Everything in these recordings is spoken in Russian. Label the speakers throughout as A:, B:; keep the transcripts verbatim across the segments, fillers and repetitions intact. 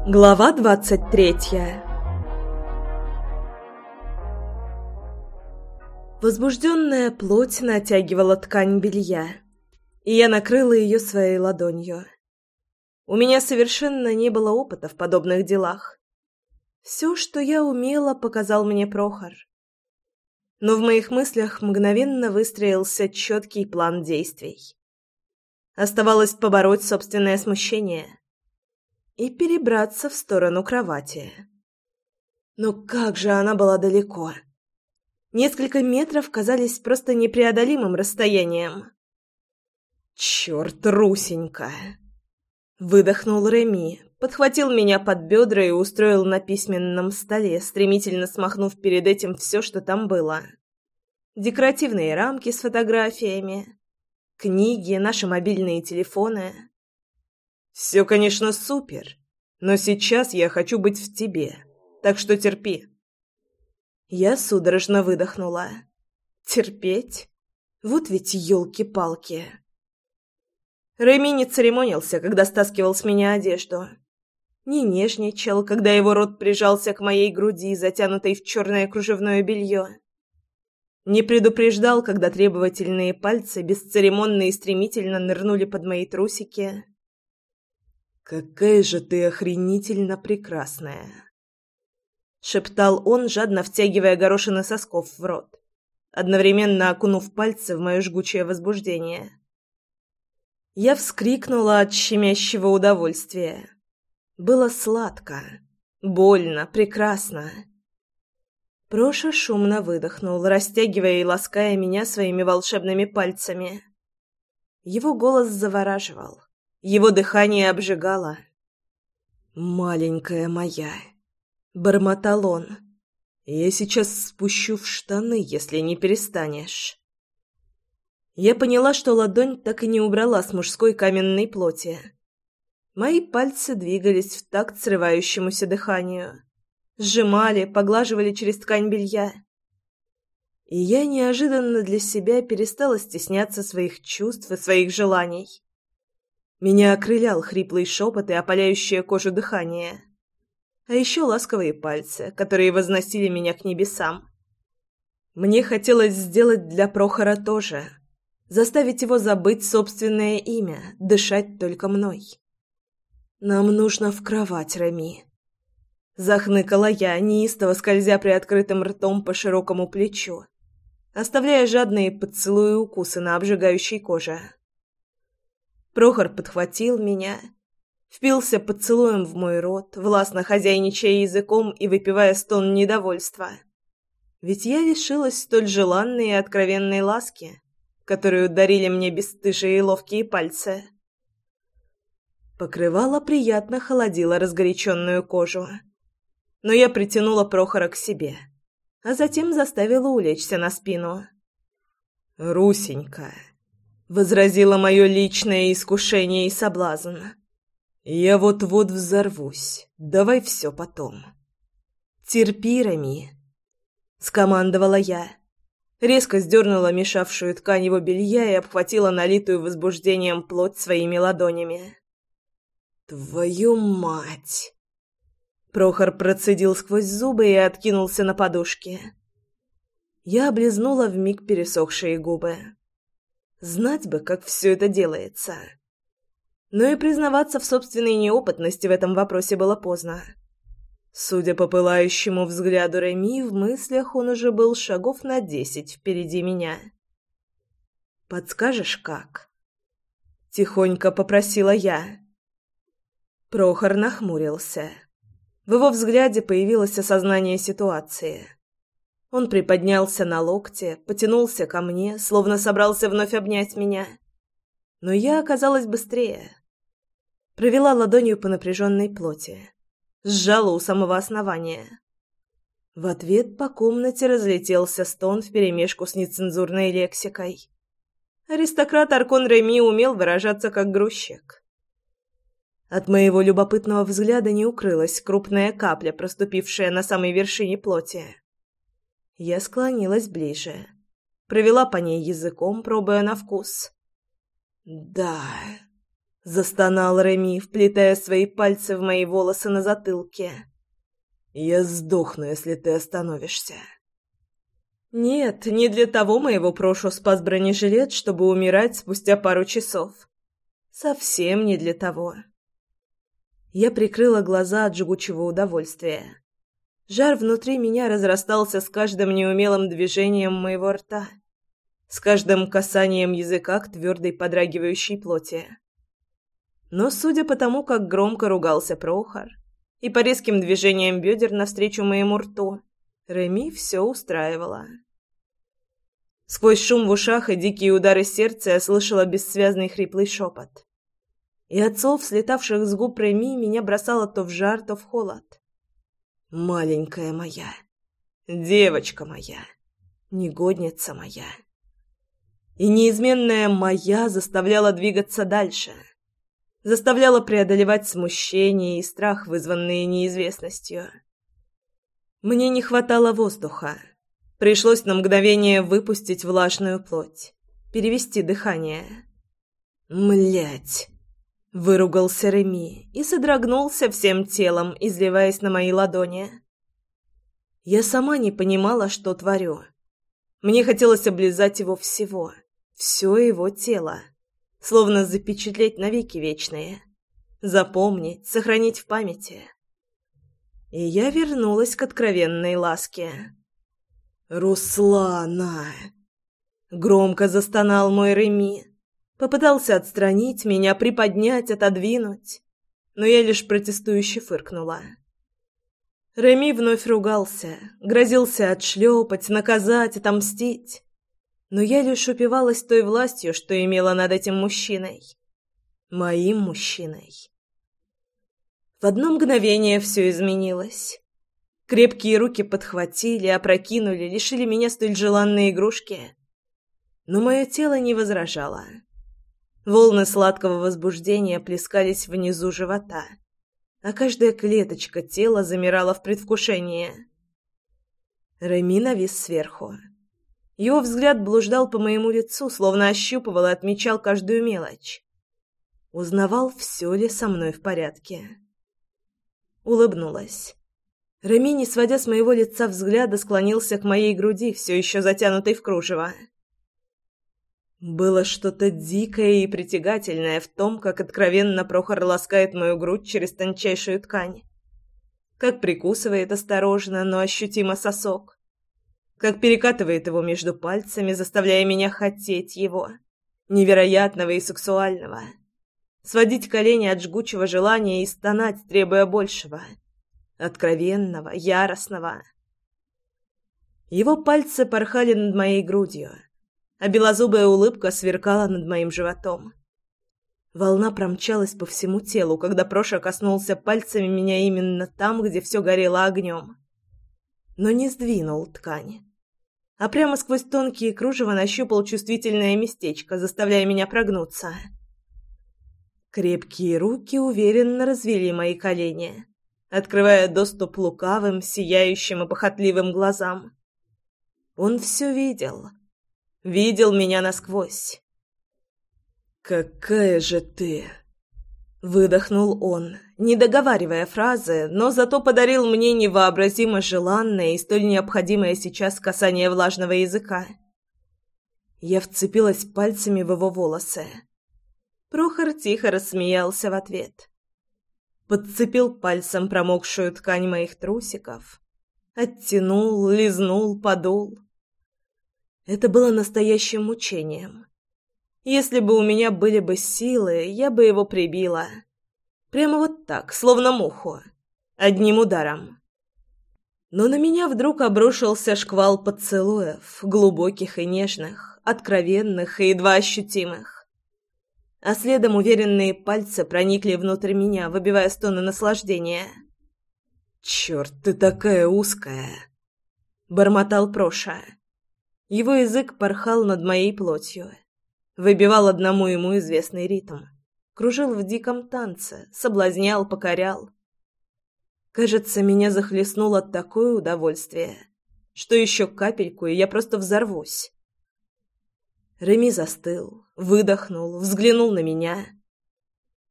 A: Глава двадцать третья. Возбужденная плоть натягивала ткань белья, и я накрыла ее своей ладонью. У меня совершенно не было опыта в подобных делах. Все, что я умела, показал мне Прохор. Но в моих мыслях мгновенно выстроился четкий план действий. Оставалось побороть собственное смущение и перебраться в сторону кровати. Но как же она была далеко! Несколько метров казались просто непреодолимым расстоянием. «Черт, Русенька!» Выдохнул Реми, подхватил меня под бедра и устроил на письменном столе, стремительно смахнув перед этим все, что там было. Декоративные рамки с фотографиями, книги, наши мобильные телефоны. «Все, конечно, супер, но сейчас я хочу быть в тебе, так что терпи». Я судорожно выдохнула. «Терпеть? Вот ведь елки-палки!» Реми не церемонился, когда стаскивал с меня одежду. Не нежничал, когда его рот прижался к моей груди, затянутой в черное кружевное белье. Не предупреждал, когда требовательные пальцы бесцеремонно и стремительно нырнули под мои трусики. «Какая же ты охренительно прекрасная!» — шептал он, жадно втягивая горошины сосков в рот, одновременно окунув пальцы в мое жгучее возбуждение. Я вскрикнула от щемящего удовольствия. Было сладко, больно, прекрасно. Проша шумно выдохнул, растягивая и лаская меня своими волшебными пальцами. Его голос завораживал. Его дыхание обжигало. «Маленькая моя», — бормотал он, — «я сейчас спущу в штаны, если не перестанешь». Я поняла, что ладонь так и не убрала с мужской каменной плоти. Мои пальцы двигались в такт срывающемуся дыханию, сжимали, поглаживали через ткань белья. И я неожиданно для себя перестала стесняться своих чувств и своих желаний. Меня окрылял хриплый шепот и опаляющее кожу дыхание. А еще ласковые пальцы, которые возносили меня к небесам. Мне хотелось сделать для Прохора то же. Заставить его забыть собственное имя, дышать только мной. «Нам нужно в кровать, Реми», — захныкала я, неистово скользя приоткрытым ртом по широкому плечу, оставляя жадные поцелуи и укусы на обжигающей коже. Прохор подхватил меня, впился поцелуем в мой рот, властно хозяйничая языком и выпивая стон недовольства. Ведь я лишилась столь желанной и откровенной ласки, которую дарили мне бесстыжие и ловкие пальцы. Покрывало приятно холодило разгоряченную кожу. Но я притянула Прохора к себе, а затем заставила улечься на спину. «Русенька», — возразило мое личное искушение и соблазн, — «я вот-вот взорвусь. Давай все потом». «Терпи, Реми», — скомандовала я. Резко сдернула мешавшую ткань его белья и обхватила налитую возбуждением плоть своими ладонями. «Твою мать!» Прохор процедил сквозь зубы и откинулся на подушке. Я облизнула вмиг пересохшие губы. Знать бы, как все это делается. Но и признаваться в собственной неопытности в этом вопросе было поздно. Судя по пылающему взгляду Реми, в мыслях он уже был шагов на десять впереди меня. «Подскажешь, как?» — тихонько попросила я. Прохор нахмурился. В его взгляде появилось осознание ситуации. Он приподнялся на локте, потянулся ко мне, словно собрался вновь обнять меня. Но я оказалась быстрее. Провела ладонью по напряженной плоти. Сжала у самого основания. В ответ по комнате разлетелся стон вперемешку с нецензурной лексикой. Аристократ Аркон Реми умел выражаться как грузчик. От моего любопытного взгляда не укрылась крупная капля, проступившая на самой вершине плоти. Я склонилась ближе, провела по ней языком, пробуя на вкус. «Да», Застонал Реми, вплетая свои пальцы в мои волосы на затылке. «Я сдохну, если ты остановишься». Нет, не для того моего Прошу спас бронежилет, чтобы умирать спустя пару часов. Совсем не для того. Я прикрыла глаза от жгучего удовольствия. Жар внутри меня разрастался с каждым неумелым движением моего рта, с каждым касанием языка к твердой подрагивающей плоти. Но судя по тому, как громко ругался Прохор, и по резким движениям бедер навстречу моему рту, Реми все устраивало. Сквозь шум в ушах и дикие удары сердца я слышала бессвязный хриплый шепот. И от слов, слетавших с губ Реми, меня бросало то в жар, то в холод. «Маленькая моя, девочка моя, негодница моя». И неизменная «моя» заставляла двигаться дальше, заставляла преодолевать смущение и страх, вызванные неизвестностью. Мне не хватало воздуха. Пришлось на мгновение выпустить влажную плоть, перевести дыхание. «Млять!» — выругался Реми и содрогнулся всем телом, изливаясь на мои ладони. Я сама не понимала, что творю. Мне хотелось облизать его всего, все его тело, словно запечатлеть навеки вечные, запомнить, сохранить в памяти. И я вернулась к откровенной ласке. «Руслана!» Громко застонал мой Реми. Попытался отстранить меня, приподнять, отодвинуть, но я лишь протестующе фыркнула. Реми вновь ругался, грозился отшлепать, наказать, отомстить. Но я лишь упивалась той властью, что имела над этим мужчиной. Моим мужчиной. В одно мгновение все изменилось. Крепкие руки подхватили, опрокинули, лишили меня столь желанной игрушки. Но мое тело не возражало. Волны сладкого возбуждения плескались внизу живота, а каждая клеточка тела замирала в предвкушении. Реми навис сверху. Его взгляд блуждал по моему лицу, словно ощупывал и отмечал каждую мелочь. Узнавал, все ли со мной в порядке. Улыбнулась. Реми, не сводя с моего лица взгляда, склонился к моей груди, все еще затянутой в кружево. Было что-то дикое и притягательное в том, как откровенно Прохор ласкает мою грудь через тончайшую ткань. Как прикусывает осторожно, но ощутимо сосок. Как перекатывает его между пальцами, заставляя меня хотеть его, невероятного и сексуального. Сводить колени от жгучего желания и стонать, требуя большего. Откровенного, яростного. Его пальцы порхали над моей грудью, а белозубая улыбка сверкала над моим животом. Волна промчалась по всему телу, когда Проша коснулся пальцами меня именно там, где все горело огнем. Но не сдвинул ткань, а прямо сквозь тонкие кружева нащупал чувствительное местечко, заставляя меня прогнуться. Крепкие руки уверенно развели мои колени, открывая доступ лукавым, сияющим и похотливым глазам. Он все видел. Видел меня насквозь. «Какая же ты!» — выдохнул он, не договаривая фразы, но зато подарил мне невообразимо желанное и столь необходимое сейчас касание влажного языка. Я вцепилась пальцами в его волосы. Прохор тихо рассмеялся в ответ. Подцепил пальцем промокшую ткань моих трусиков, оттянул, лизнул, подул. Это было настоящим мучением. Если бы у меня были бы силы, я бы его прибила. Прямо вот так, словно муху. Одним ударом. Но на меня вдруг обрушился шквал поцелуев, глубоких и нежных, откровенных и едва ощутимых. А следом уверенные пальцы проникли внутрь меня, выбивая стоны наслаждения. «Черт, ты такая узкая!» — бормотал Проша. Его язык порхал над моей плотью, выбивал одному ему известный ритм, кружил в диком танце, соблазнял, покорял. Кажется, меня захлестнуло такое удовольствие, что еще капельку, и я просто взорвусь. Реми застыл, выдохнул, взглянул на меня.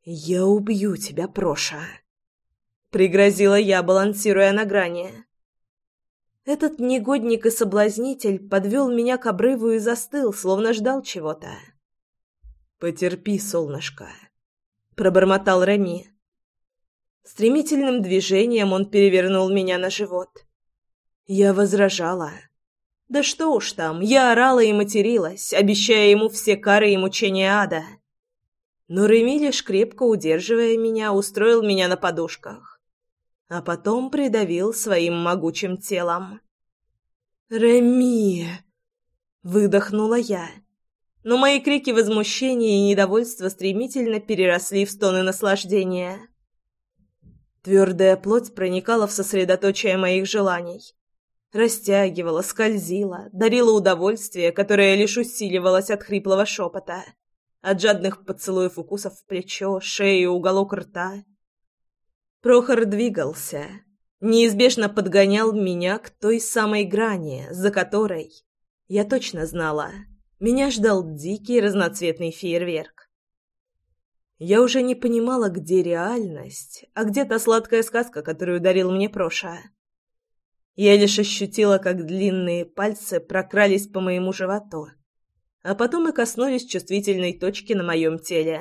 A: «Я убью тебя, Проша», — пригрозила я, балансируя на грани. Этот негодник и соблазнитель подвел меня к обрыву и застыл, словно ждал чего-то. «Потерпи, солнышко», — пробормотал Реми. Стремительным движением он перевернул меня на живот. Я возражала. Да что уж там, я орала и материлась, обещая ему все кары и мучения ада. Но Реми, лишь крепко удерживая меня, устроил меня на подушках, а потом придавил своим могучим телом. «Реми!» — выдохнула я, но мои крики возмущения и недовольства стремительно переросли в стоны наслаждения. Твердая плоть проникала в сосредоточие моих желаний, растягивала, скользила, дарила удовольствие, которое лишь усиливалось от хриплого шепота, от жадных поцелуев, укусов в плечо, шею, уголок рта. Прохор двигался, неизбежно подгонял меня к той самой грани, за которой, я точно знала, меня ждал дикий разноцветный фейерверк. Я уже не понимала, где реальность, а где та сладкая сказка, которую дарил мне Проша. Я лишь ощутила, как длинные пальцы прокрались по моему животу, а потом и коснулись чувствительной точки на моем теле.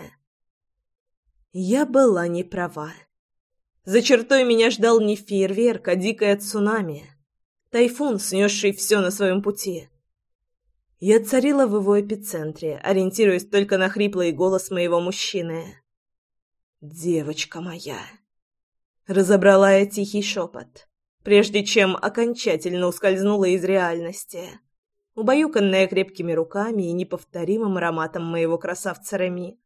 A: Я была не права. За чертой меня ждал не фейерверк, а дикое цунами. Тайфун, снесший все на своем пути. Я царила в его эпицентре, ориентируясь только на хриплый голос моего мужчины. «Девочка моя!» Разобрала я тихий шепот, прежде чем окончательно ускользнула из реальности, убаюканная крепкими руками и неповторимым ароматом моего красавца Реми.